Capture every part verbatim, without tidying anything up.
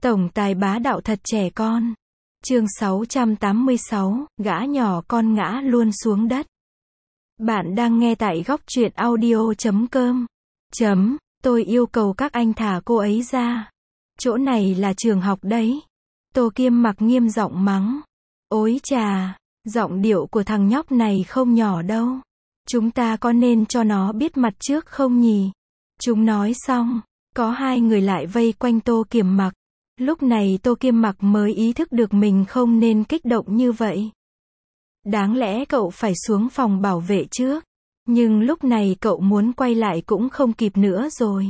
Tổng tài bá đạo thật trẻ con. Chương sáu trăm tám mươi sáu, gã nhỏ con ngã luôn xuống đất. Bạn đang nghe tại góc truyện audio chấm com. Chấm, tôi yêu cầu các anh thả cô ấy ra. Chỗ này là trường học đấy. Tô Kiêm Mặc nghiêm giọng mắng. Ối chà, giọng điệu của thằng nhóc này không nhỏ đâu. Chúng ta có nên cho nó biết mặt trước không nhỉ? Chúng nói xong, có hai người lại vây quanh Tô Kiêm Mặc. Lúc này Tô Kiêm Mặc mới ý thức được mình không nên kích động như vậy. Đáng lẽ cậu phải xuống phòng bảo vệ trước. Nhưng lúc này cậu muốn quay lại cũng không kịp nữa rồi.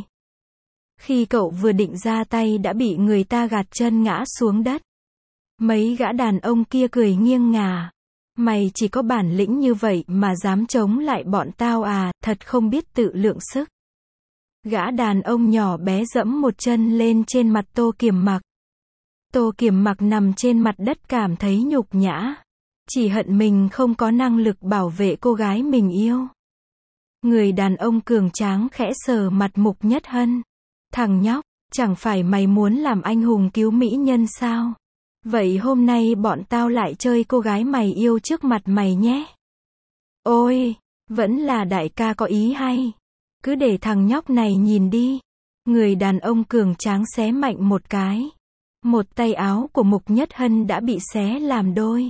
Khi cậu vừa định ra tay đã bị người ta gạt chân ngã xuống đất. Mấy gã đàn ông kia cười nghiêng ngả. Mày chỉ có bản lĩnh như vậy mà dám chống lại bọn tao à, thật không biết tự lượng sức. Gã đàn ông nhỏ bé dẫm một chân lên trên mặt Tô Kiêm Mặc. Tô Kiêm Mặc nằm trên mặt đất cảm thấy nhục nhã. Chỉ hận mình không có năng lực bảo vệ cô gái mình yêu. Người đàn ông cường tráng khẽ sờ mặt Mục Nhất Hân. Thằng nhóc, chẳng phải mày muốn làm anh hùng cứu mỹ nhân sao? Vậy hôm nay bọn tao lại chơi cô gái mày yêu trước mặt mày nhé. Ôi, vẫn là đại ca có ý hay. Cứ để thằng nhóc này nhìn đi. Người đàn ông cường tráng xé mạnh một cái. Một tay áo của Mục Nhất Hân đã bị xé làm đôi.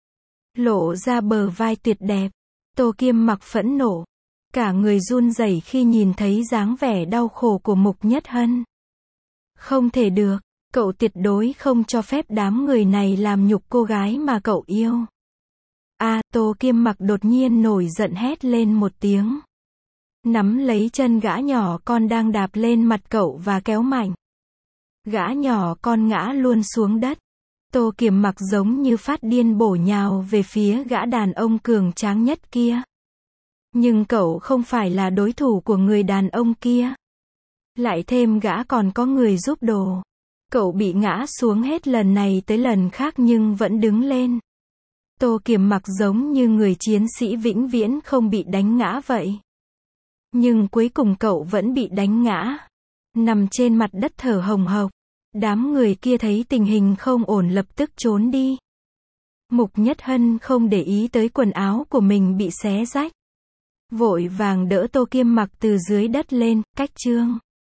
Lộ ra bờ vai tuyệt đẹp. Tô Kiêm Mặc phẫn nộ. Cả người run rẩy khi nhìn thấy dáng vẻ đau khổ của Mục Nhất Hân. Không thể được, cậu tuyệt đối không cho phép đám người này làm nhục cô gái mà cậu yêu. À, Tô Kiêm Mặc đột nhiên nổi giận hét lên một tiếng. Nắm lấy chân gã nhỏ con đang đạp lên mặt cậu và kéo mạnh. Gã nhỏ con ngã luôn xuống đất. Tô Kiêm Mặc giống như phát điên bổ nhào về phía gã đàn ông cường tráng nhất kia. Nhưng cậu không phải là đối thủ của người đàn ông kia. Lại thêm gã còn có người giúp đồ. Cậu bị ngã xuống hết lần này tới lần khác nhưng vẫn đứng lên. Tô Kiêm Mặc giống như người chiến sĩ vĩnh viễn không bị đánh ngã vậy. Nhưng cuối cùng cậu vẫn bị đánh ngã. Nằm trên mặt đất thở hồng hộc. Đám người kia thấy tình hình không ổn lập tức trốn đi. Mục Nhất Hân không để ý tới quần áo của mình bị xé rách. Vội vàng đỡ Tô Kiêm Mặc từ dưới đất lên, cách chương.